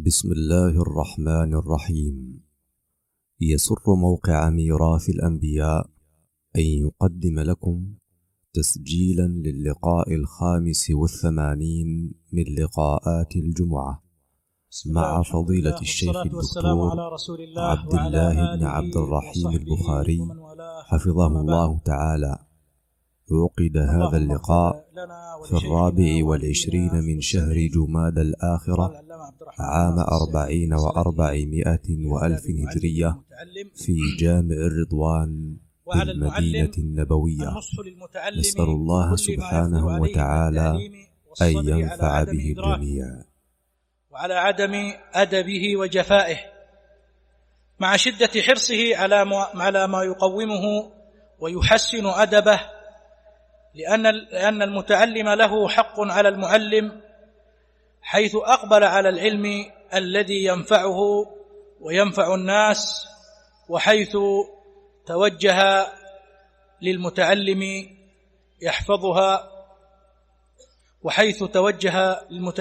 بسم الله الرحمن الرحيم. يسر موقع ميراث الأنبياء أن يقدم لكم تسجيلا للقاء 85 من لقاءات الجمعة مع فضيلة الشيخ الدكتور عبد الله بن عبد الرحيم البخاري حفظه الله تعالى. عقد هذا اللقاء في 24 من شهر جمادى الآخرة عام 40 و400 وألف هجرية في جامع الرضوان بالمدينة النبوية. نسأل الله سبحانه وتعالى أن ينفع به الجميع. وعلى عدم أدبه وجفائه مع شدة حرصه على ما يقومه ويحسن أدبه، لأن المتعلم له حق على المعلم حيث أقبل على العلم الذي ينفعه وينفع الناس، وحيث توجه للمتعلم يحفظها، وحيث توجه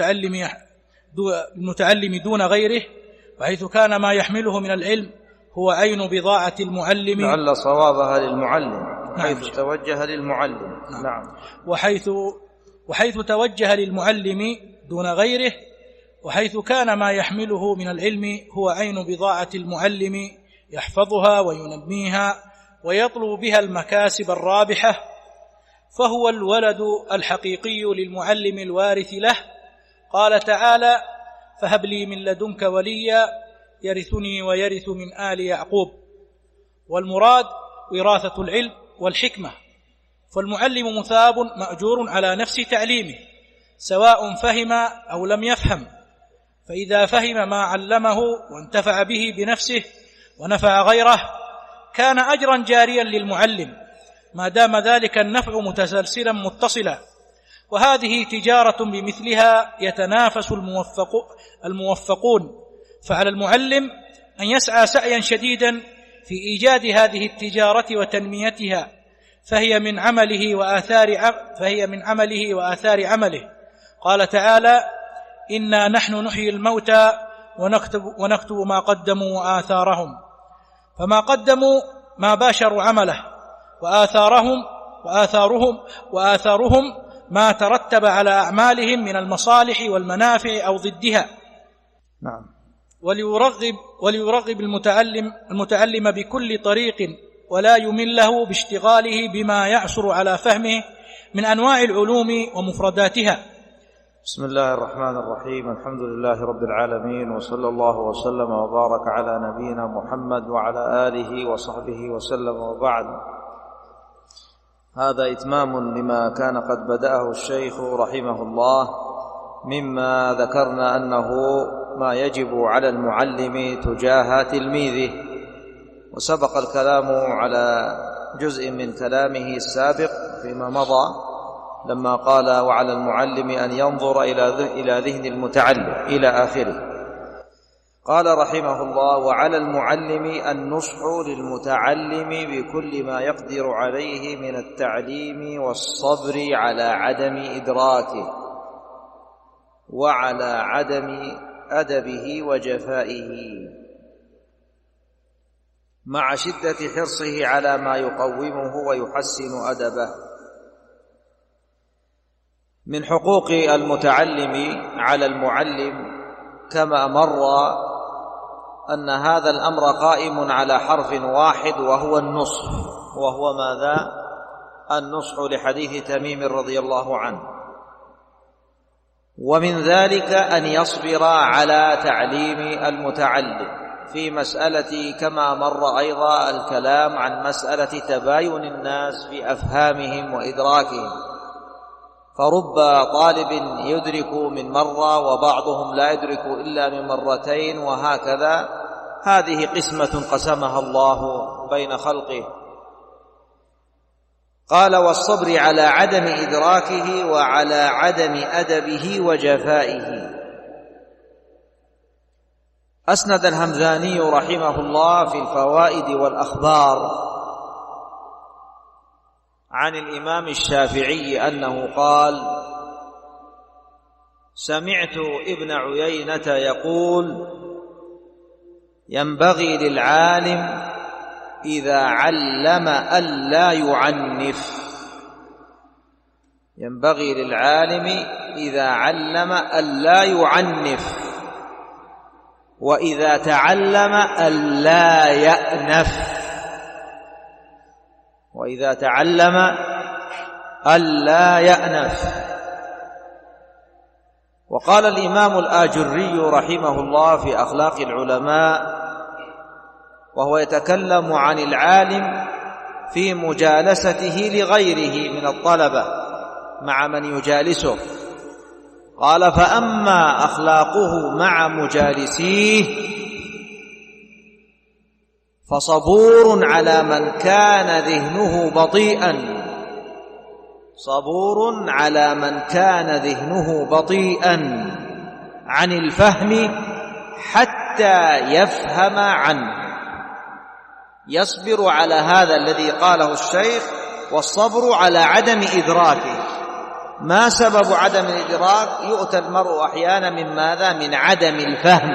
للمتعلم دون غيره، وحيث كان ما يحمله من العلم هو عين بضاعة المعلم. لعل صوابها للمعلم حيث توجه للمعلم. نعم. وحيث توجه للمعلم دون غيره، وحيث كان ما يحمله من العلم هو عين بضاعة المعلم يحفظها وينميها ويطلب بها المكاسب الرابحة، فهو الولد الحقيقي للمعلم الوارث له. قال تعالى: فهب لي من لدنك وليا يرثني ويرث من آل يعقوب. والمراد وراثة العلم والحكمة، فالمعلم مثاب مأجور على نفس تعليمه سواء فهم أو لم يفهم، فإذا فهم ما علمه وانتفع به بنفسه ونفع غيره كان أجرا جاريا للمعلم ما دام ذلك النفع متسلسلا متصلا. وهذه تجارة بمثلها يتنافس الموفقون، فعلى المعلم أن يسعى سعيا شديدا في إيجاد هذه التجارة وتنميتها، فهي من عمله وآثار عمله. قال تعالى: إنا نحن نحيي الموتى ونكتب ما قدموا وآثارهم. فما قدموا ما باشروا عمله، وآثارهم ما ترتب على أعمالهم من المصالح والمنافع أو ضدها. نعم. وليرغب المتعلم بكل طريق ولا يمله باشتغاله بما يعسر على فهمه من أنواع العلوم ومفرداتها. بسم الله الرحمن الرحيم. الحمد لله رب العالمين، وصلى الله وسلم وبارك على نبينا محمد وعلى آله وصحبه وسلم، وبعد. هذا إتمام لما كان قد بدأه الشيخ رحمه الله، مما ذكرنا أنه ما يجب على المعلم تجاه تلميذه، وسبق الكلام على جزء من كلامه السابق فيما مضى لما قال: وعلى المعلم أن ينظر إلى ذهن المتعلم إلى آخره. قال رحمه الله: وعلى المعلم النصح للمتعلم بكل ما يقدر عليه من التعليم والصبر على عدم إدراكه وعلى عدم أدبه وجفائه، مع شدة حرصه على ما يقومه ويحسن أدبه. من حقوق المتعلم على المعلم كما مر أن هذا الأمر قائم على حرف واحد وهو النصح. وهو ماذا؟ النصح، لحديث تميم رضي الله عنه. ومن ذلك أن يصبر على تعليم المتعلم في مسألة، كما مر أيضا الكلام عن مسألة تباين الناس في أفهامهم وإدراكهم، فرب طالب يدرك من مرة وبعضهم لا يدرك إلا من مرتين، وهكذا. هذه قسمة قسمها الله بين خلقه. قال: والصبر على عدم إدراكه وعلى عدم أدبه وجفائه. أسند الهمذاني رحمه الله في الفوائد والأخبار عن الإمام الشافعي أنه قال: سمعت ابن عيينة يقول: ينبغي للعالم إذا علم ألا يعنف. ينبغي للعالم إذا علم ألا يعنف، وإذا تعلم ألا يأنف. وإذا تعلم ألا يأنف. وقال الإمام الآجري رحمه الله في أخلاق العلماء وهو يتكلم عن العالم في مجالسته لغيره من الطلبة مع من يجالسه، قال: فأما أخلاقه مع مجالسيه فصبور على من كان ذهنه بطيئا. صبور على من كان ذهنه بطيئا عن الفهم حتى يفهم عنه. يصبر على هذا الذي قاله الشيخ، والصبر على عدم إدراكه. ما سبب عدم الإدراك؟ يؤتى المرء أحيانا من ماذا؟ من عدم الفهم.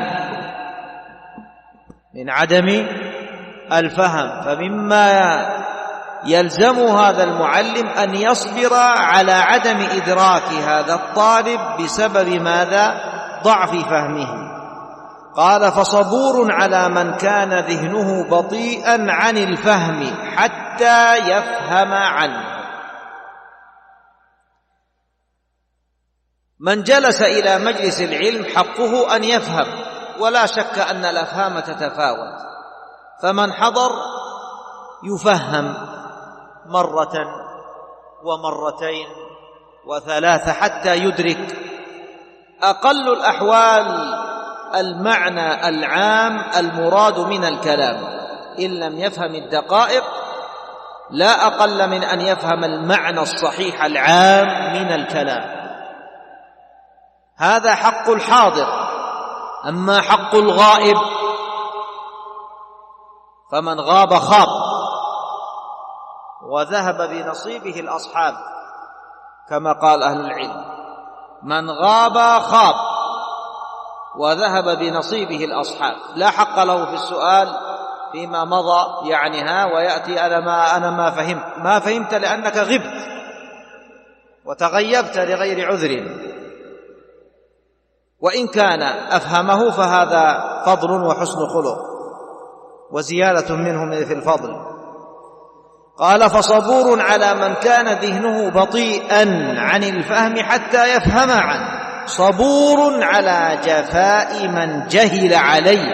من عدم الفهم. فمما يلزم هذا المعلم أن يصبر على عدم إدراك هذا الطالب بسبب ماذا؟ ضعف فهمه. قال: فصبور على من كان ذهنه بطيئا عن الفهم حتى يفهم عنه. من جلس إلى مجلس العلم حقه أن يفهم، ولا شك أن الأفهام تتفاوت، فمن حضر يفهم مرة ومرتين وثلاثة حتى يدرك أقل الأحوال المعنى العام المراد من الكلام. إن لم يفهم الدقائق لا أقل من أن يفهم المعنى الصحيح العام من الكلام. هذا حق الحاضر. أما حق الغائب فمن غاب خاب، وذهب بنصيبه الأصحاب كما قال أهل العلم. من غاب خاب وذهب بنصيبه الأصحاب. لا حق له في السؤال فيما مضى يعنيها، ويأتي أنا ما فهمت لأنك غبت وتغيبت لغير عذر. وإن كان أفهمه فهذا فضل وحسن خلق وزيادة منهم في الفضل. قال: فصبور على من كان ذهنه بطيئا عن الفهم حتى يفهم عنه. صبور على جفاء من جهل عليه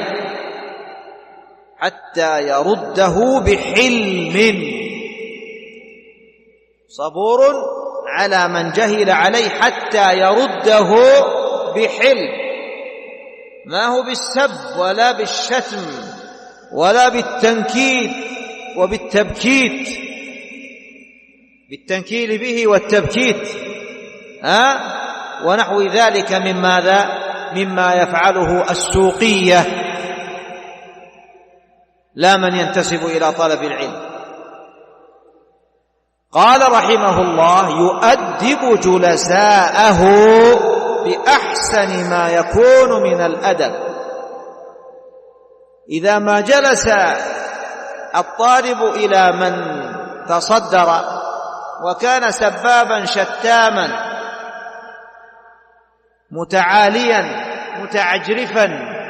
حتى يرده بحلم. صبور على من جهل عليه حتى يرده بحلم، ما هو بالسب ولا بالشتم ولا بالتنكيل وبالتبكيت، بالتنكيل به والتبكيت ونحو ذلك من ماذا؟ مما يفعله السوقية لا من ينتسب إلى طلب العلم. قال رحمه الله: يؤدب جلساءه بأحسن ما يكون من الأدب. إذا ما جلس الطالب إلى من تصدر وكان سبابا شتاما متعاليا متعجرفا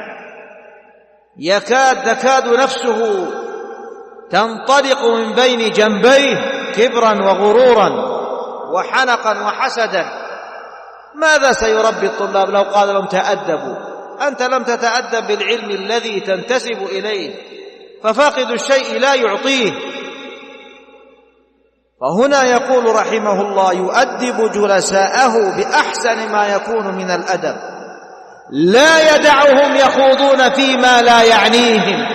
تكاد نفسه تنطلق من بين جنبيه كبرا وغرورا وحنقا وحسدا، ماذا سيربي الطلاب لو قال لهم تأدبوا؟ أنت لم تتأدب بالعلم الذي تنتسب إليه، ففاقد الشيء لا يعطيه. فهنا يقول رحمه الله: يؤدب جلساءه بأحسن ما يكون من الأدب، لا يدعهم يخوضون فيما لا يعنيهم،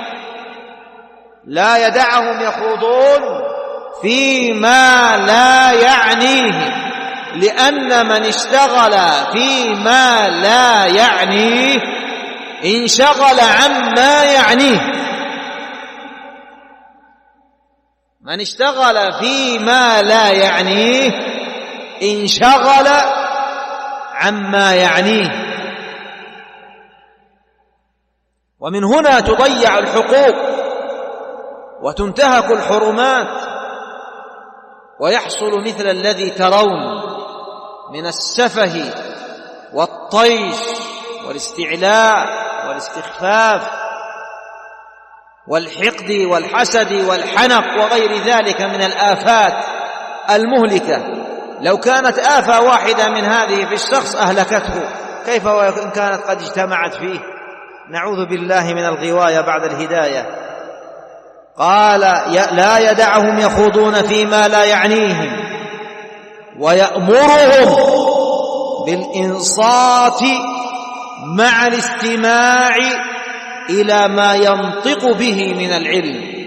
لا يدعهم يخوضون فيما لا يعنيهم، لأن من اشتغل فيما لا يعنيه انشغل عما يعنيه. من اشتغل فيما لا يعنيه انشغل عما يعنيه. ومن هنا تضيع الحقوق وتنتهك الحرمات، ويحصل مثل الذي ترون من السفه والطيش والاستعلاء والاستخفاف والحقد والحسد والحنق وغير ذلك من الآفات المهلكة. لو كانت آفة واحدة من هذه في الشخص أهلكته، كيف وإن كانت قد اجتمعت فيه؟ نعوذ بالله من الغواية بعد الهداية. قال لا يدعهم يخوضون فيما لا يعنيهم ويأمرهم بالإنصات مع الاستماع إلى ما ينطق به من العلم.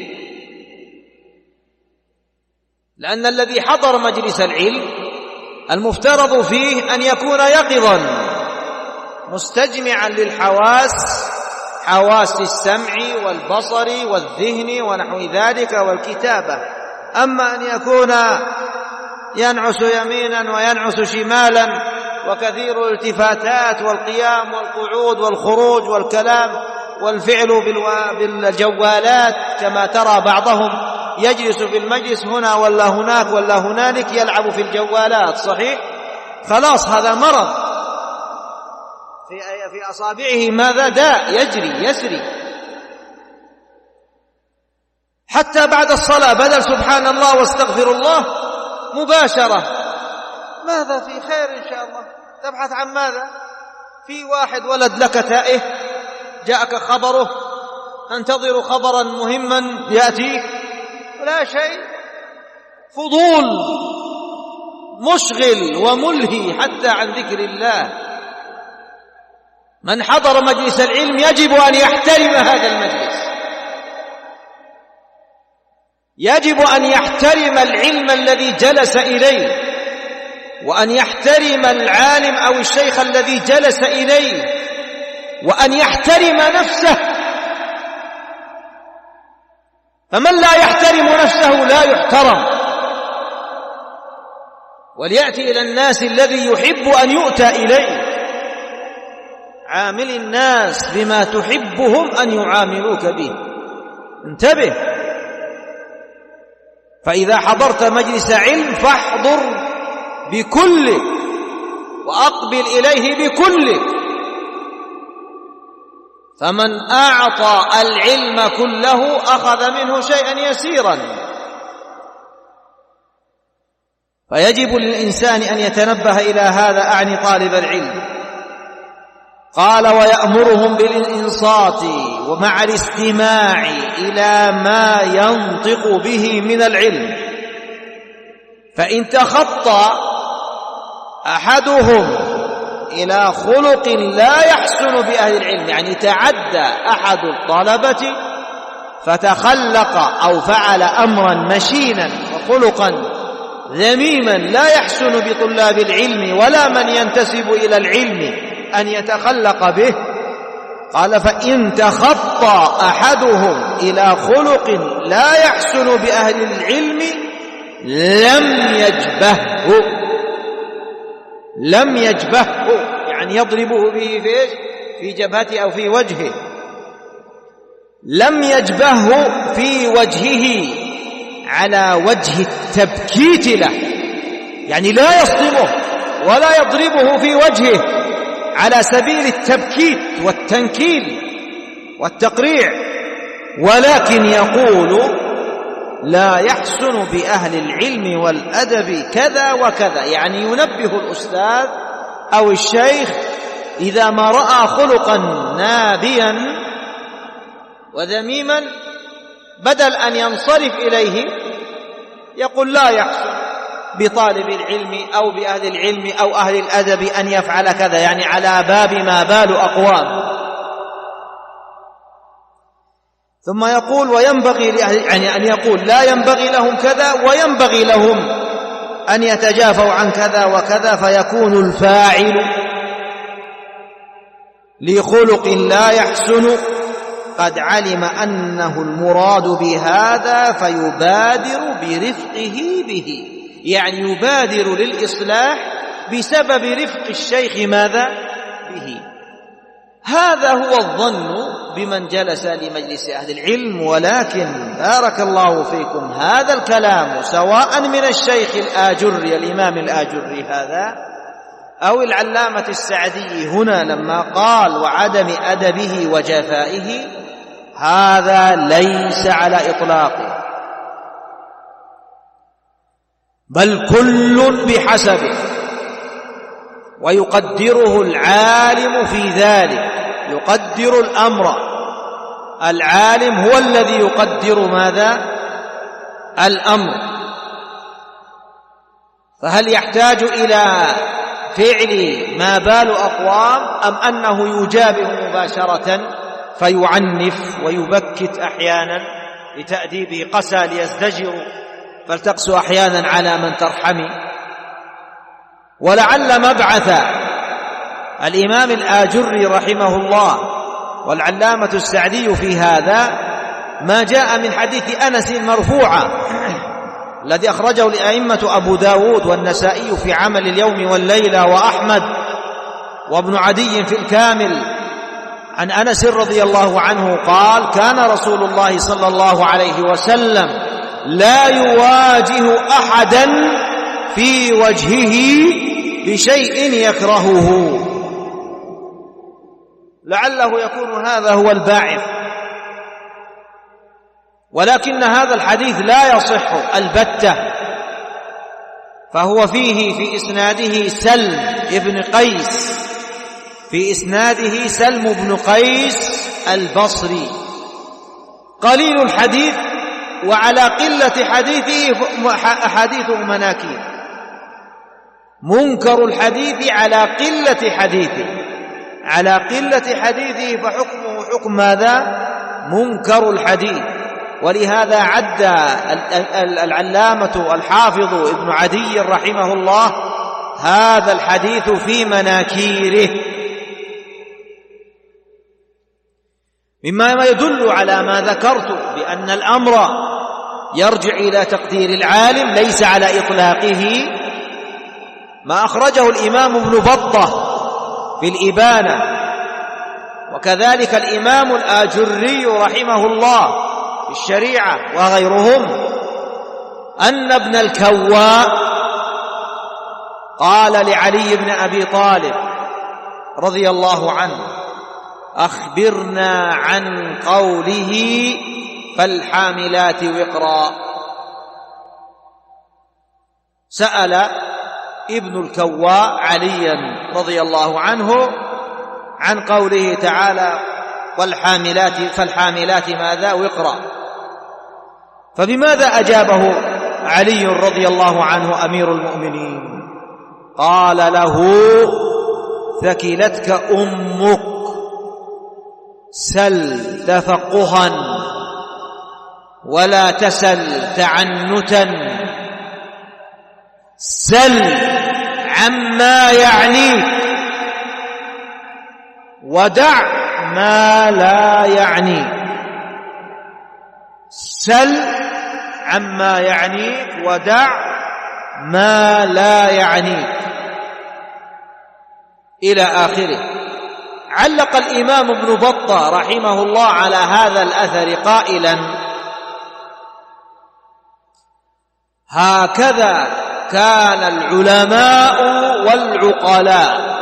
لأن الذي حضر مجلس العلم المفترض فيه أن يكون يقظا مستجمعا للحواس، حواس السمع والبصر والذهن ونحو ذلك والكتابة. أما أن يكون ينعس يمينا وينعس شمالا وكثير الالتفاتات والقيام والقعود والخروج والكلام والفعل بالجوالات، كما ترى بعضهم يجلس في المجلس هنا ولا هناك ولا هنالك يلعب في الجوالات، صحيح؟ خلاص هذا مرض في أصابعه، ماذا؟ داء يسري. حتى بعد الصلاة بدل سبحان الله واستغفر الله مباشرة، ماذا في خير إن شاء الله؟ تبحث عن ماذا؟ في واحد ولد لك تائه جاءك خبره، تنتظر خبرا مهما يأتيك، لا شيء، فضول مشغل وملهي حتى عن ذكر الله. من حضر مجلس العلم يجب أن يحترم هذا المجلس، يجب أن يحترم العلم الذي جلس إليه، وأن يحترم العالم أو الشيخ الذي جلس إليه، وأن يحترم نفسه. فمن لا يحترم نفسه لا يحترم. وليأتي إلى الناس الذي يحب أن يؤتى إليه. عامل الناس بما تحبهم أن يعاملوك به، انتبه. فإذا حضرت مجلس علم فاحضر بكلك وأقبل إليه بكلك. فمن أعطى العلم كله أخذ منه شيئا يسيرا. فيجب للإنسان أن يتنبه إلى هذا، أعني طالب العلم. قال ويأمرهم بالإنصات ومع الاستماع إلى ما ينطق به من العلم. فإن تخطى أحدهم إلى خلق لا يحسن بأهل العلم، يعني تعدى أحد الطلبة فتخلق أو فعل أمرا مشينا وخلقا ذميما لا يحسن بطلاب العلم ولا من ينتسب إلى العلم أن يتخلق به. قال فإن تخطى أحدهم إلى خلق لا يحسن بأهل العلم لم يجبهه، يعني يضربه به في جبهته أو في وجهه. لم يجبهه في وجهه على وجه التبكيت له، يعني لا يصدمه ولا يضربه في وجهه على سبيل التبكيت والتنكيل والتقريع، ولكن يقول لا يحسن بأهل العلم والأدب كذا وكذا، يعني ينبه الأستاذ أو الشيخ إذا ما رأى خلقا نابيا وذميما، بدل أن ينصرف إليه يقول لا يحسن بطالب العلم أو بأهل العلم أو أهل الأدب أن يفعل كذا، يعني على باب ما بال أقوام. ثم يقول وينبغي يعني أن يقول لا ينبغي لهم كذا وينبغي لهم أن يتجافوا عن كذا وكذا، فيكون الفاعل لخلق لا يحسن قد علم أنه المراد بهذا فيبادر برفقه به، يعني يبادر للإصلاح بسبب رفق الشيخ ماذا به. هذا هو الظن بمن جلس لمجلس أهل العلم. ولكن بارك الله فيكم هذا الكلام سواء من الشيخ الآجري الإمام الآجري هذا أو العلامة السعدي هنا لما قال وعدم أدبه وجفائه، هذا ليس على إطلاقه، بل كل بحسبه، ويقدره العالم في ذلك، يقدر الأمر. العالم هو الذي يقدر ماذا؟ الأمر. فهل يحتاج إلى فعل ما بال أقوام أم أنه يجابه مباشرة فيعنف ويبكت أحيانا لتأديبه؟ قسى ليزدجر فلتقس أحيانا على من ترحمي. ولعل مبعث الإمام الآجري رحمه الله والعلامة السعدي في هذا ما جاء من حديث أنس مرفوعا الذي أخرجه الأئمة أبو داود والنسائي في عمل اليوم والليلة وأحمد وابن عدي في الكامل عن أنس رضي الله عنه قال: كان رسول الله صلى الله عليه وسلم لا يواجه أحدا في وجهه بشيء يكرهه. لعله يكون هذا هو الباعث، ولكن هذا الحديث لا يصح البتة، فهو فيه في إسناده سلم ابن قيس، في إسناده سلم بن قيس البصري قليل الحديث، وعلى قلة حديثه أحاديثه مناكير، منكر الحديث على قلة حديثه، على قلة حديثه فحكمه حكم ماذا؟ منكر الحديث. ولهذا عد العلامة الحافظ ابن عدي رحمه الله هذا الحديث في مناكيره، مما يدل على ما ذكرت بأن الأمر يرجع إلى تقدير العالم ليس على إطلاقه. ما أخرجه الإمام ابن بطة في الإبانة، وكذلك الإمام الآجري رحمه الله في الشريعة وغيرهم، أن ابن الكواء قال لعلي بن أبي طالب رضي الله عنه: أخبرنا عن قوله فالحاملات وقرا. سأل ابن الكواء عليا رضي الله عنه عن قوله تعالى فالحاملات ماذا؟ وقرا. فبماذا أجابه علي رضي الله عنه أمير المؤمنين؟ قال له: ثكلتك أمك، سل تفقها ولا تسل تعنتا، سل عما يعنيك ودع ما لا يعنيك. سل عما يعنيك ودع ما لا يعنيك، إلى آخره. علق الإمام ابن بطة رحمه الله على هذا الأثر قائلا: هكذا كان العلماء والعقلاء،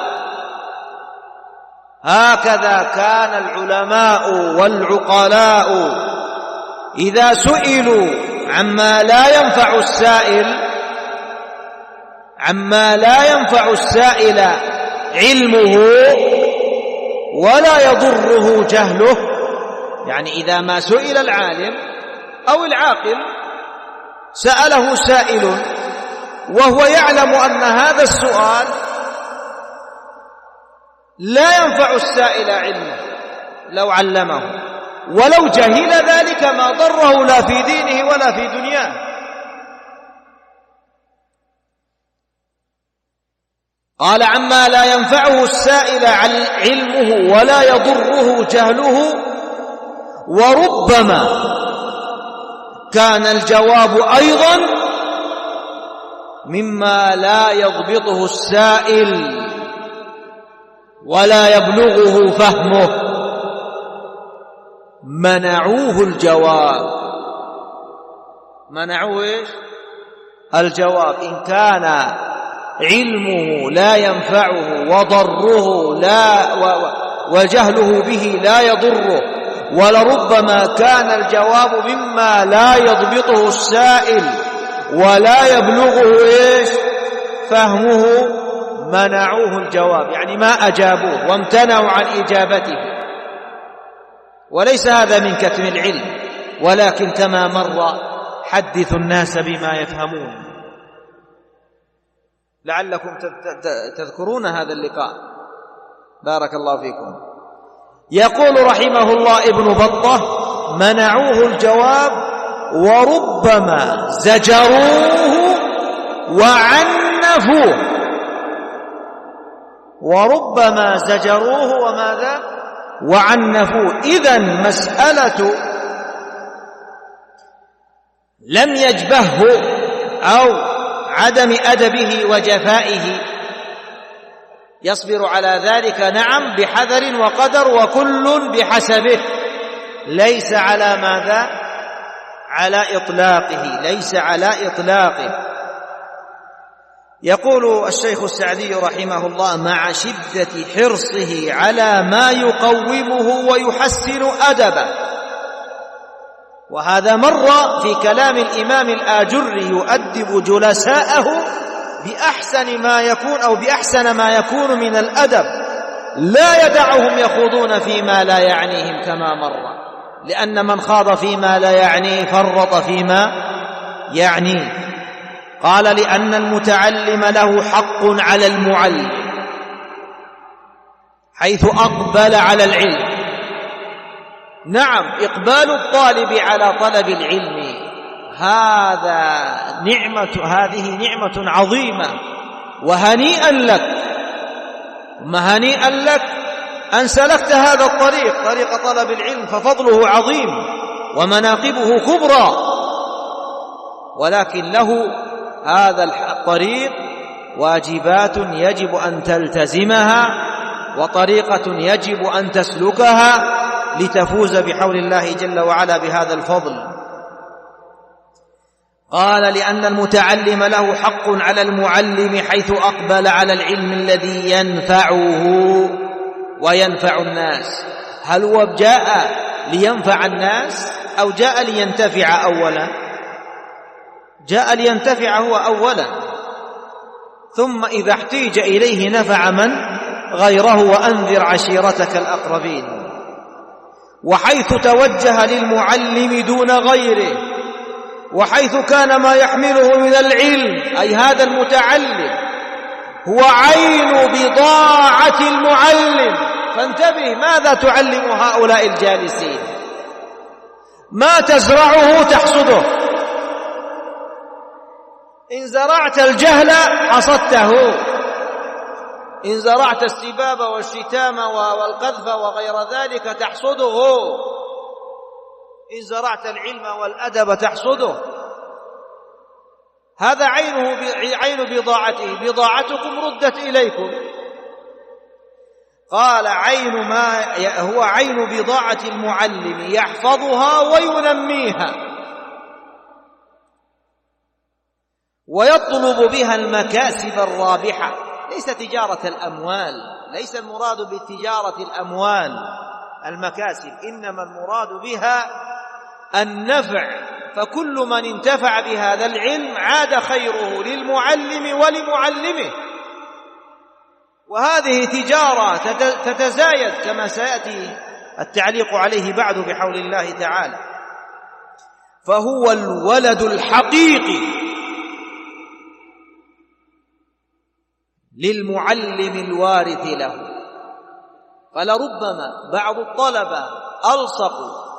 هكذا كان العلماء والعقلاء إذا سئلوا عما لا ينفع السائل علمه ولا يضره جهله، يعني إذا ما سئل العالم أو العاقل سأله سائل وهو يعلم أن هذا السؤال لا ينفع السائل علمه لو علمه، ولو جهل ذلك ما ضره لا في دينه ولا في دنياه. قال: عما لا ينفعه السائل علمه ولا يضره جهله. وربما كان الجواب أيضا مما لا يضبطه السائل ولا يبلغه فهمه، منعوه الجواب. منعوه إيش؟ الجواب. إن كان علمه لا ينفعه وضره لا وجهله به لا يضره، ولربما كان الجواب مما لا يضبطه السائل ولا يبلغه إيش؟ فهمه، منعوه الجواب، يعني ما أجابوه وامتنعوا عن إجابته. وليس هذا من كتم العلم، ولكن كما مر حدثوا الناس بما يفهمون. لعلكم تذكرون هذا اللقاء. بارك الله فيكم. يقول رحمه الله ابن بطة: منعوه الجواب وربما زجروه وعنفوه. وربما زجروه وماذا؟ وعنفوه. إذن مسألة لم يجبهه أو عدم أدبه وجفائه يصبر على ذلك، نعم، بحذر وقدر، وكل بحسبه، ليس على ماذا؟ على إطلاقه، ليس على إطلاقه. يقول الشيخ السعدي رحمه الله: مع شدة حرصه على ما يقومه ويحسن أدبه. وهذا مر في كلام الإمام الآجري: يؤدب جلساءه بأحسن ما يكون أو بأحسن ما يكون من الأدب، لا يدعهم يخوضون فيما لا يعنيهم، كما مر، لأن من خاض فيما لا يعنيه فرط فيما يعنيه. قال: لأن المتعلم له حق على المعلم حيث أقبل على العلم. نعم، إقبال الطالب على طلب العلم هذه نعمة عظيمة، وهنيئا لك، ما هنيئا لك أن سلكت هذا الطريق، طريق طلب العلم، ففضله عظيم ومناقبه كبرى. ولكن له هذا الطريق واجبات يجب أن تلتزمها، وطريقة يجب أن تسلكها لتفوز بحول الله جل وعلا بهذا الفضل. قال: لأن المتعلم له حق على المعلم حيث أقبل على العلم الذي ينفعه وينفع الناس. هل هو جاء لينفع الناس أو جاء لينتفع أولا؟ جاء لينتفع هو أولا، ثم إذا احتيج إليه نفع من غيره. وأنذر عشيرتك الأقربين. وحيث توجه للمعلم دون غيره، وحيث كان ما يحمله من العلم، أي هذا المتعلم هو عين بضاعة المعلم. فانتبه، ماذا تعلم هؤلاء الجالسين؟ ما تزرعه تحصده. إن زرعت الجهل حصدته، إن زرعت السباب والشتام والقذف وغير ذلك تحصده، إن زرعت العلم والأدب تحصده. هذا عين بضاعته. بضاعتكم ردت إليكم. قال: هو عين بضاعة المعلم يحفظها وينميها ويطلب بها المكاسب الرابحة. ليس تجارة الأموال، ليس المراد بالتجارة الأموال المكاسب، إنما المراد بها النفع. فكل من انتفع بهذا العلم عاد خيره للمعلم ولمعلمه. وهذه تجارة تتزايد كما سيأتي التعليق عليه بعد بحول الله تعالى. فهو الولد الحقيقي للمعلم الوارث له. فلربما بعض الطلبة ألصقوا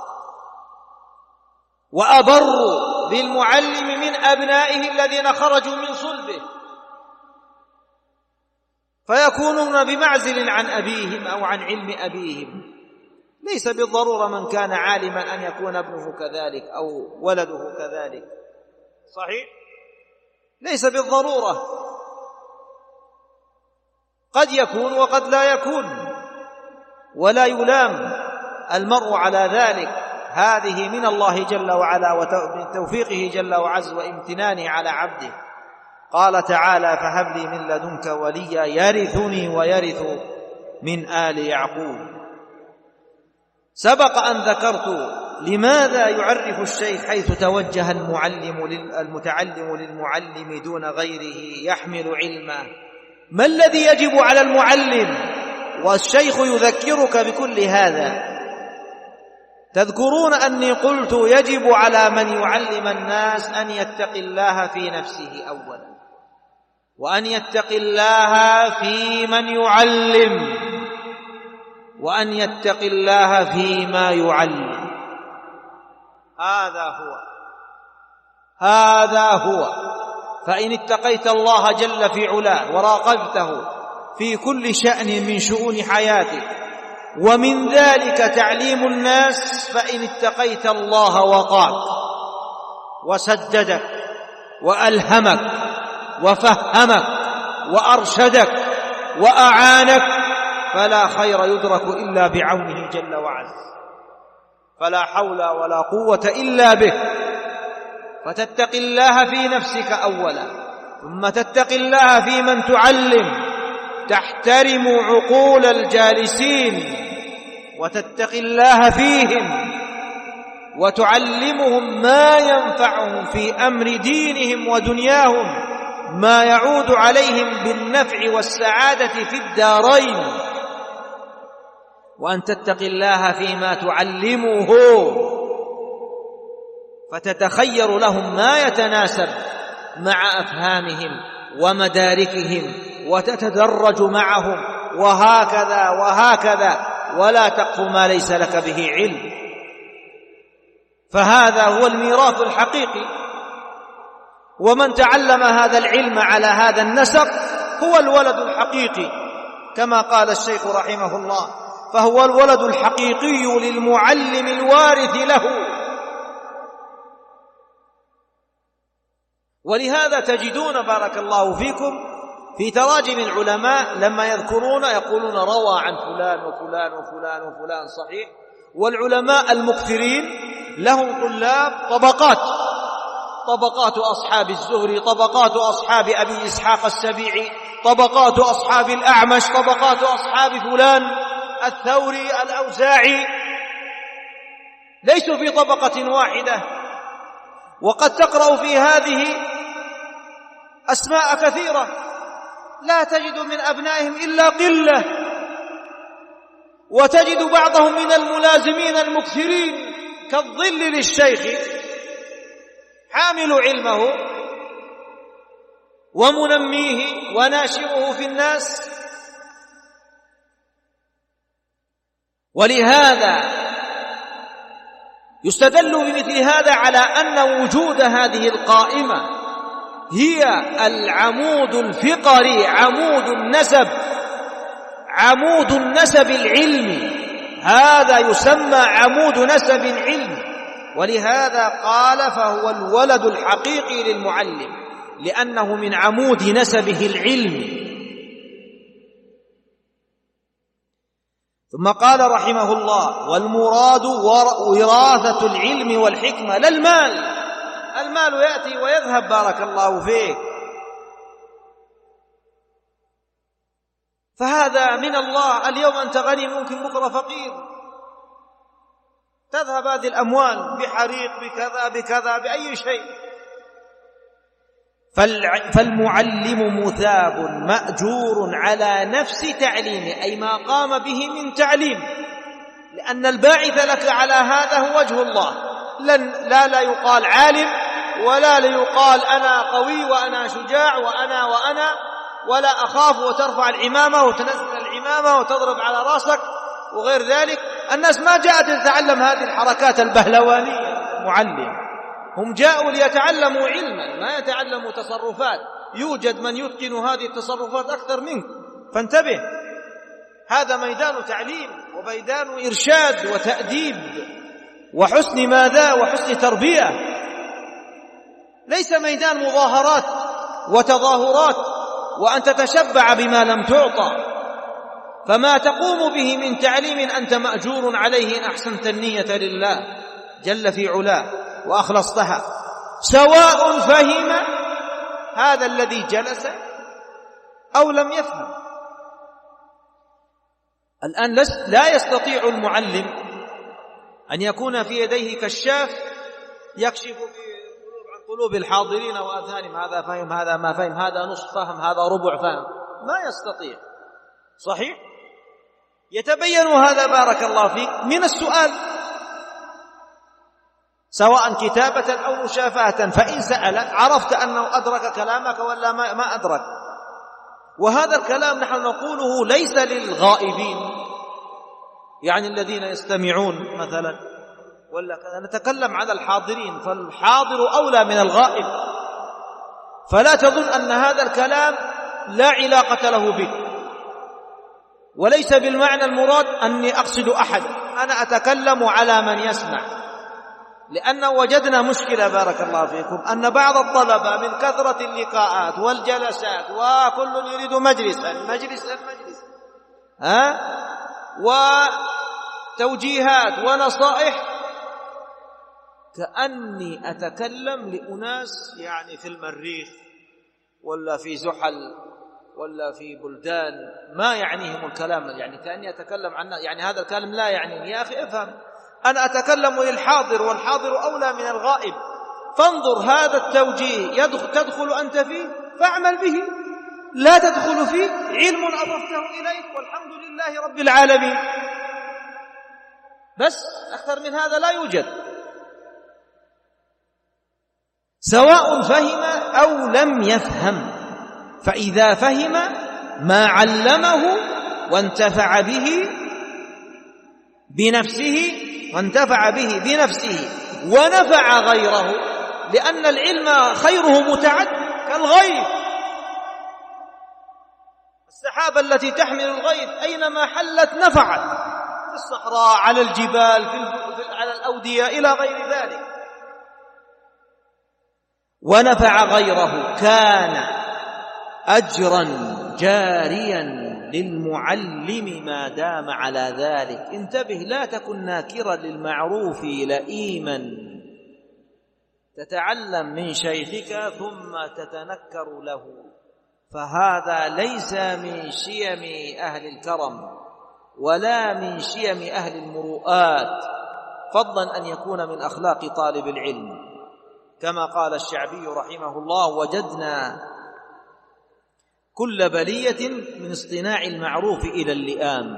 وأبروا بالمعلم من أبنائه الذين خرجوا من صلبه، فيكونون بمعزل عن أبيهم أو عن علم أبيهم. ليس بالضرورة من كان عالما أن يكون ابنه كذلك أو ولده كذلك. صحيح؟ ليس بالضرورة، قد يكون وقد لا يكون، ولا يلام المرء على ذلك. هذه من الله جل وعلا ومن توفيقه جل وعز وامتنانه على عبده. قال تعالى: فهب لي من لدنك وليا يرثني ويرث من آل يعقوب. سبق أن ذكرت لماذا يعرف الشيخ حيث توجه المتعلم للمعلم دون غيره يحمل علما. ما الذي يجب على المعلم؟ والشيخ يذكرك بكل هذا. تذكرون أني قلت يجب على من يعلم الناس أن يتقي الله في نفسه أولا، وأن يتقي الله في من يعلم، وأن يتقي الله فيما يعلم. هذا هو. فإن اتقيت الله جل في علاه وراقبته في كل شأن من شؤون حياتك، ومن ذلك تعليم الناس، فإن اتقيت الله وقاك وسددك وألهمك وفهمك وأرشدك وأعانك، فلا خير يدرك إلا بعونه جل وعز، فلا حول ولا قوة إلا به. فتتقي الله في نفسك أولا، ثم تتقي الله في من تعلم، تحترم عقول الجالسين وتتقي الله فيهم، وتعلمهم ما ينفعهم في أمر دينهم ودنياهم، ما يعود عليهم بالنفع والسعادة في الدارين. وأن تتقي الله فيما تعلمه، فتتخير لهم ما يتناسب مع أفهامهم ومداركهم، وتتدرج معهم، وهكذا وهكذا، ولا تقف ما ليس لك به علم. فهذا هو الميراث الحقيقي. ومن تعلم هذا العلم على هذا النسق هو الولد الحقيقي، كما قال الشيخ رحمه الله: فهو الولد الحقيقي للمعلم الوارث له. ولهذا تجدون بارك الله فيكم في تراجم العلماء لما يذكرون يقولون روى عن فلان وفلان وفلان وفلان، صحيح. والعلماء المكثرين لهم طلاب طبقات أصحاب الزهري، طبقات أصحاب أبي إسحاق السبيعي، طبقات أصحاب الأعمش، طبقات أصحاب فلان الثوري الأوزاعي، ليسوا في طبقة واحدة. وقد تقرأ في هذه أسماء كثيرة لا تجد من أبنائهم إلا قلة، وتجد بعضهم من الملازمين المكثرين كالظل للشيخ، حامل علمه ومنميه وناشره في الناس. ولهذا يستدل بمثل هذا على أن وجود هذه القائمة هي العمود الفقري، عمود النسب العلمي، هذا يسمى عمود نسب علمي. ولهذا قال: فهو الولد الحقيقي للمعلم، لأنه من عمود نسبه العلمي. ثم قال رحمه الله: والمراد وراثة العلم والحكمة، لا المال. المال يأتي ويذهب بارك الله فيك، فهذا من الله. اليوم أنت غني، ممكن بكرة فقير، تذهب هذه الأموال بحريق، بكذا بكذا، بأي شيء. فالمعلم مثاب مأجور على نفس تعليمه، أي ما قام به من تعليم، لأن الباعث لك على هذا هو وجه الله. لا يقال عالم، ولا ليقال أنا قوي وأنا شجاع وأنا ولا أخاف وترفع العمامة وتنزل العمامة وتضرب على رأسك وغير ذلك. الناس ما جاءت لتتعلم هذه الحركات البهلوانية. معلم، هم جاءوا ليتعلموا علما، ما يتعلموا تصرفات. يوجد من يتقن هذه التصرفات أكثر منك، فانتبه. هذا ميدان تعليم وميدان إرشاد وتأديب وحسن وحسن تربية، ليس ميدان مظاهرات وتظاهرات، وأن تتشبع بما لم تعطى. فما تقوم به من تعليم أنت مأجور عليه إن أحسنت النية لله جل في علاه وأخلصتها، سواء فهم هذا الذي جلس أو لم يفهم. الآن لا يستطيع المعلم أن يكون في يديه كشاف يكشف عن قلوب الحاضرين وأذهانهم، هذا فهم، هذا ما فهم، هذا نصف فهم، هذا ربع فهم، ما يستطيع. صحيح؟ يتبين هذا بارك الله فيك من السؤال، سواء كتابة أو مشافهة، فإن سألك عرفت أنه أدرك كلامك ولا ما أدرك. وهذا الكلام نحن نقوله ليس للغائبين، يعني الذين يستمعون مثلا ولا كذا، نتكلم على الحاضرين، فالحاضر أولى من الغائب. فلا تظن أن هذا الكلام لا علاقة له بك، وليس بالمعنى المراد أني أقصد أحد، أنا أتكلم على من يسمع. لأن وجدنا مشكلة بارك الله فيكم، أن بعض الطلبة من كثرة اللقاءات والجلسات وكل يريد مجلسا وتوجيهات ونصائح، كأني أتكلم لأناس يعني في المريخ ولا في زحل ولا في بلدان ما يعنيهم الكلام، يعني كأني أتكلم عن، يعني هذا الكلام لا يعنيني. يا أخي افهم، أنا أتكلم للحاضر، والحاضر أولى من الغائب. فانظر هذا التوجيه تدخل أنت فيه فاعمل به، لا تدخل فيه علم أضفته إليك والحمد لله رب العالمين، بس أكثر من هذا لا يوجد. سواء فهم أو لم يفهم، فإذا فهم ما علمه وانتفع به بنفسه ونفع غيره، لأن العلم خيره متعد كالغيث. السحابة التي تحمل الغيث أينما حلت نفعت، في الصحراء، على الجبال، على الأودية إلى غير ذلك، ونفع غيره. كان أجرا جاريا للمعلم ما دام على ذلك. انتبه، لا تكن ناكرا للمعروف لئيما تتعلم من شيخك ثم تتنكر له، فهذا ليس من شيم أهل الكرم ولا من شيم أهل المروءات، فضلا أن يكون من أخلاق طالب العلم. كما قال الشعبي رحمه الله: وجدنا كل بلية من اصطناع المعروف إلى اللئام،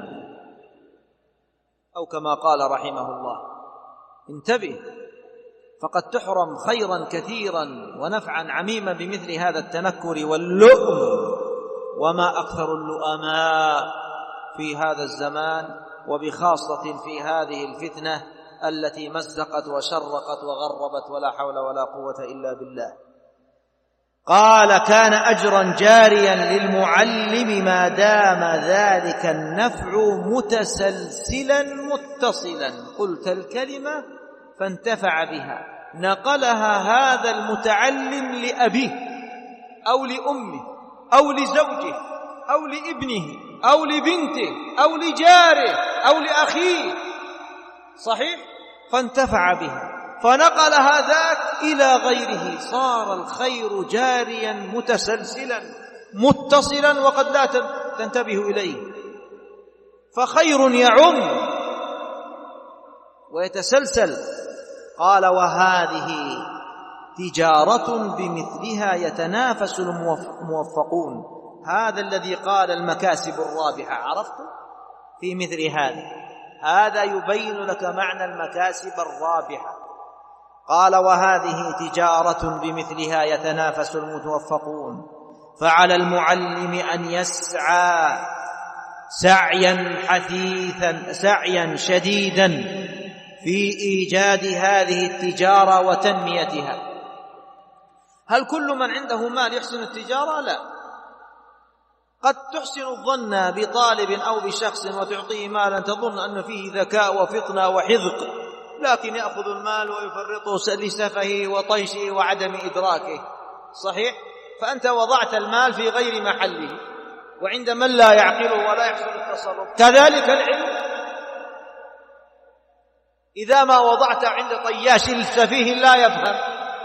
أو كما قال رحمه الله. انتبه، فقد تحرم خيرا كثيرا ونفعا عميما بمثل هذا التنكر واللؤم. وما أكثر اللؤماء في هذا الزمان، وبخاصة في هذه الفتنة التي مزقت وشرقت وغربت، ولا حول ولا قوة إلا بالله. قال: كان أجرا جاريا للمعلم ما دام ذلك النفع متسلسلا متصلا. قلت الكلمة فانتفع بها، نقلها هذا المتعلم لأبيه أو لأمه أو لزوجه أو لابنه أو لبنته أو لجاره أو لأخيه، صحيح؟ فانتفع بها، فنقلها ذاك إلى غيره، صار الخير جاريا متسلسلا متصلا، وقد لا تنتبه إليه، فخير يعم ويتسلسل. قال: وهذه تجارة بمثلها يتنافس الموفقون. هذا الذي قال المكاسب الرابحة، عرفت؟ في مثل هذا يبين لك معنى المكاسب الرابحة. قال: وهذه تجارة بمثلها يتنافس المتوفقون، فعلى المعلم أن يسعى سعيا حثيثا، سعيا شديدا في إيجاد هذه التجارة وتنميتها. هل كل من عنده مال يحسن التجارة؟ لا، قد تحسن الظن بطالب أو بشخص وتعطيه مالا تظن أن فيه ذكاء وفطنة وحذق، لكن يأخذ المال ويفرطه لسفهه وطيشه وعدم إدراكه، صحيح؟ فأنت وضعت المال في غير محله وعند من لا يعقله ولا يحسن التصرف. كذلك العلم إذا ما وضعت عند طياش سفيه لا يفهم،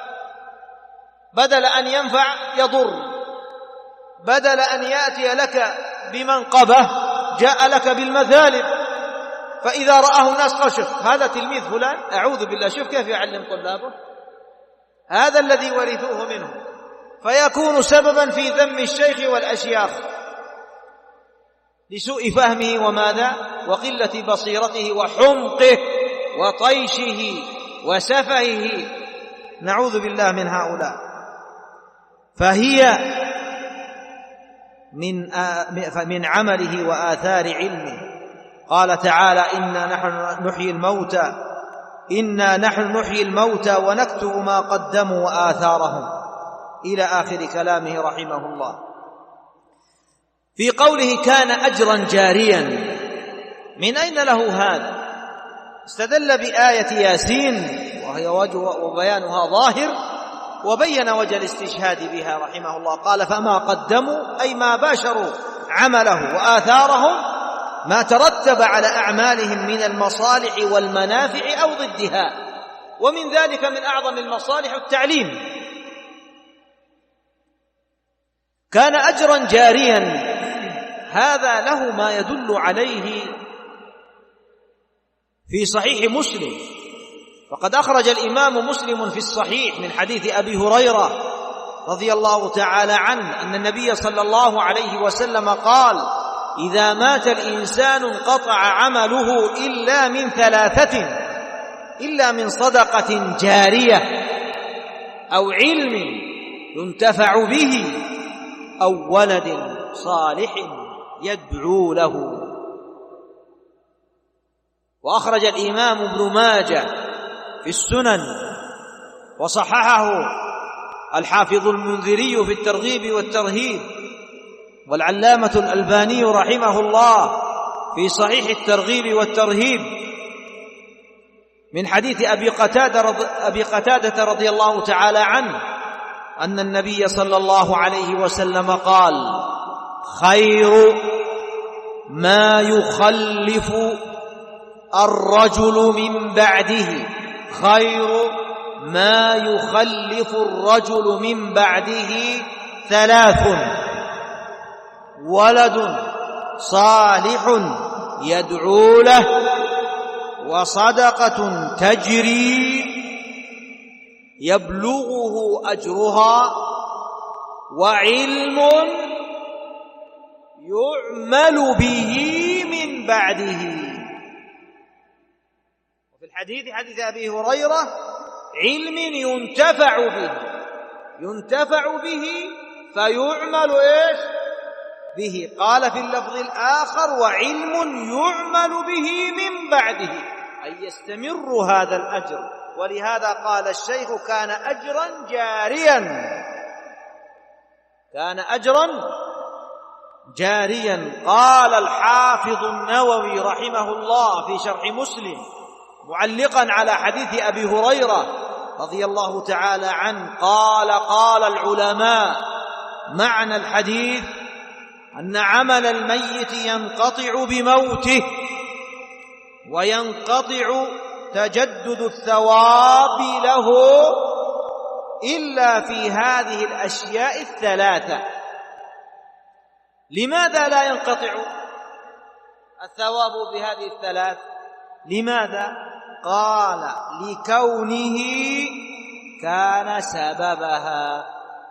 بدل أن ينفع يضر، بدل أن يأتي لك بمنقبة جاء لك بالمثالب، فإذا رآه الناس قال شوف هذا تلميذ فلان، أعوذ بالله، شوف كيف يعلم طلابه، هذا الذي ورثوه منه، فيكون سببا في ذم الشيخ والأشياخ لسوء فهمه وماذا؟ وقلة بصيرته وحمقه وطيشه وسفهه، نعوذ بالله من هؤلاء. فهي من عمله وآثار علمه. قال تعالى إنا نحن نحيي الموتى ونكتب ما قدموا وآثارهم، إلى آخر كلامه رحمه الله. في قوله كان أجرا جاريا، من أين له هذا؟ استدل بآية ياسين وهي وبيانها ظاهر، وبين وجه الاستشهاد بها رحمه الله. قال فما قدموا أي ما باشروا عمله وآثارهم، ما ترتب على أعمالهم من المصالح والمنافع أو ضدها، ومن ذلك من أعظم المصالح التعليم. كان أجرا جاريا، هذا له ما يدل عليه في صحيح مسلم، فقد أخرج الإمام مسلم في الصحيح من حديث أبي هريرة رضي الله تعالى عنه أن النبي صلى الله عليه وسلم قال إذا مات الإنسان انقطع عمله إلا من ثلاثة، إلا من صدقة جارية أو علم ينتفع به أو ولد صالح يدعو له. وأخرج الإمام ابن ماجه في السنن وصححه الحافظ المنذري في الترغيب والترهيب، والعلامة الألباني رحمه الله في صحيح الترغيب والترهيب من حديث أبي قتادة رضي الله تعالى عنه أن النبي صلى الله عليه وسلم قال خير ما يخلف الرجل من بعده، خير ما يخلف الرجل من بعده ثلاث: ولد صالح يدعو له، وصدقة تجري يبلغه أجرها، وعلم يعمل به من بعده. وفي الحديث حديث أبي هريرة علم ينتفع به فيعمل به. قال في اللفظ الآخر وعلم يعمل به من بعده، أي يستمر هذا الأجر. ولهذا قال الشيخ كان أجرا جاريا، كان أجرا جاريا. قال الحافظ النووي رحمه الله في شرح مسلم معلقا على حديث أبي هريرة رضي الله تعالى عنه قال العلماء معنى الحديث أن عمل الميت ينقطع بموته، وينقطع تجدد الثواب له إلا في هذه الأشياء الثلاثة. لماذا لا ينقطع الثواب بهذه الثلاث؟ لماذا؟ قال لكونه كان سببها.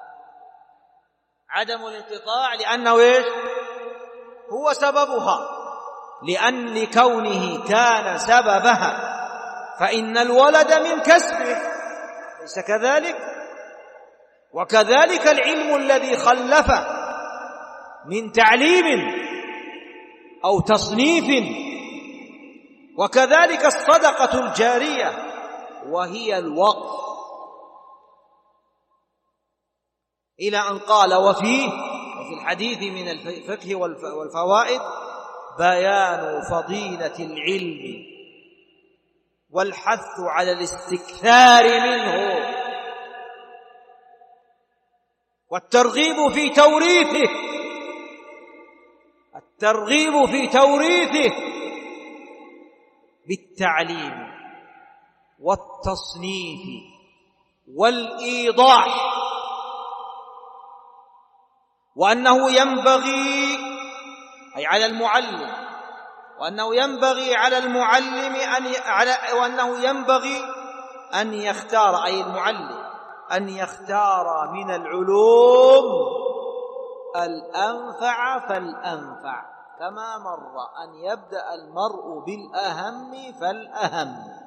عدم الانقطاع لأنه هو سببها، لأن كونه كان سببها، فإن الولد من كسبه، ليس كذلك؟ وكذلك العلم الذي خلفه من تعليم أو تصنيف، وكذلك الصدقة الجارية وهي الوقف. إلى أن قال وفي الحديث من الفقه والفوائد بيان فضيلة العلم والحث على الاستكثار منه. والترغيب في توريثه، الترغيب في توريثه بالتعليم والتصنيف والإيضاح، وأنه ينبغي أي على المعلم، وأنه ينبغي على المعلم وأنه ينبغي أن يختار، أي المعلم أن يختار من العلوم الأنفع فالأنفع، كما مر أن يبدأ المرء بالأهم فالأهم.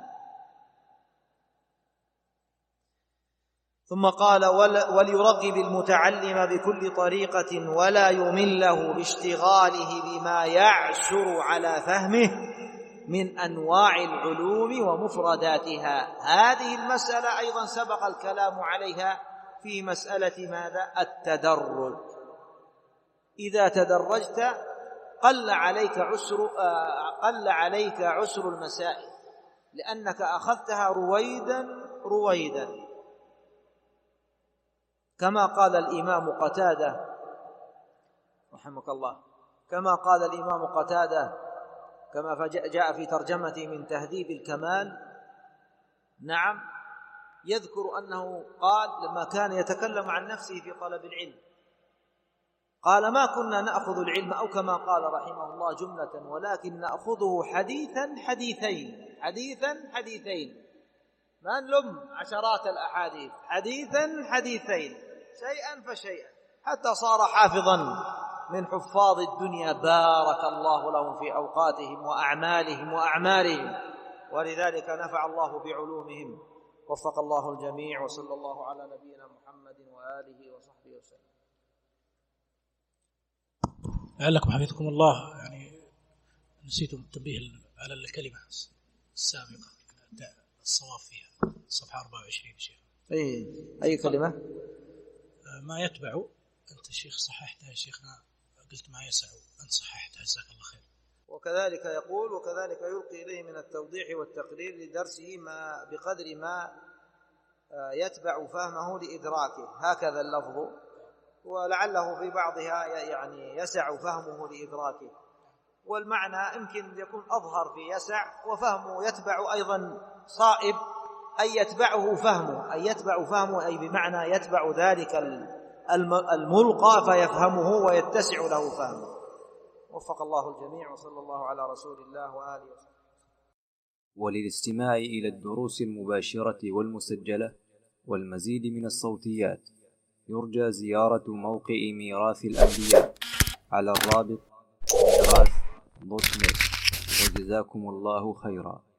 ثم قال وليرغب المتعلم بكل طريقة ولا يمله باشتغاله بما يعسر على فهمه من أنواع العلوم ومفرداتها. هذه المسألة أيضا سبق الكلام عليها في مسألة ماذا؟ التدرج. إذا تدرجت قل عليك عسر المسائل، لأنك أخذتها رويدا رويدا، كما قال الإمام قتادة رحمك الله، كما قال الإمام قتادة كما جاء في ترجمته من تهذيب الكمال، نعم، يذكر أنه قال لما كان يتكلم عن نفسه في طلب العلم قال: ما كنا نأخذ العلم، أو كما قال رحمه الله جملة، ولكن نأخذه حديثا حديثين، حديثا حديثين، ما نلم عشرات الأحاديث، حديثا حديثين، شيئا فشيئا، حتى صار حافظا من حفاظ الدنيا بارك الله لهم في أوقاتهم وأعمالهم وأعمارهم، ولذلك نفع الله بعلومهم. وفق الله الجميع، وصلى الله على نبينا محمد وآله وصحبه وسلم. لعلكم حفظكم الله يعني نسيتم التنبيه على الكلمة السابقة الصواب فيها صفحة 24 شيخ. أي كلمة؟ ما يتبع، أنت شيخ صححتها يا شيخنا، قلت ما يسع، أنت صححتها جزاك الله خير. وكذلك يقول: وكذلك يلقي إليه من التوضيح والتقرير لدرسه ما بقدر ما يتبع فهمه لإدراكه، هكذا اللفظ، ولعله في بعضها يعني يسع فهمه لإدراكه، والمعنى يمكن يكون أظهر في يسع، وفهمه يتبع أيضا صائب، أي يتبعه فهمه، أي يتبع فهمه، أي بمعنى يتبع ذلك الملقى فيفهمه ويتسع له فهمه. وفق الله الجميع، وصلى الله على رسول الله وآله وسلم. وللاستماع إلى الدروس المباشرة والمسجلة والمزيد من الصوتيات يرجى زيارة موقع ميراث الأنبياء على الرابط ميراث.net. وجزاكم الله خيرا.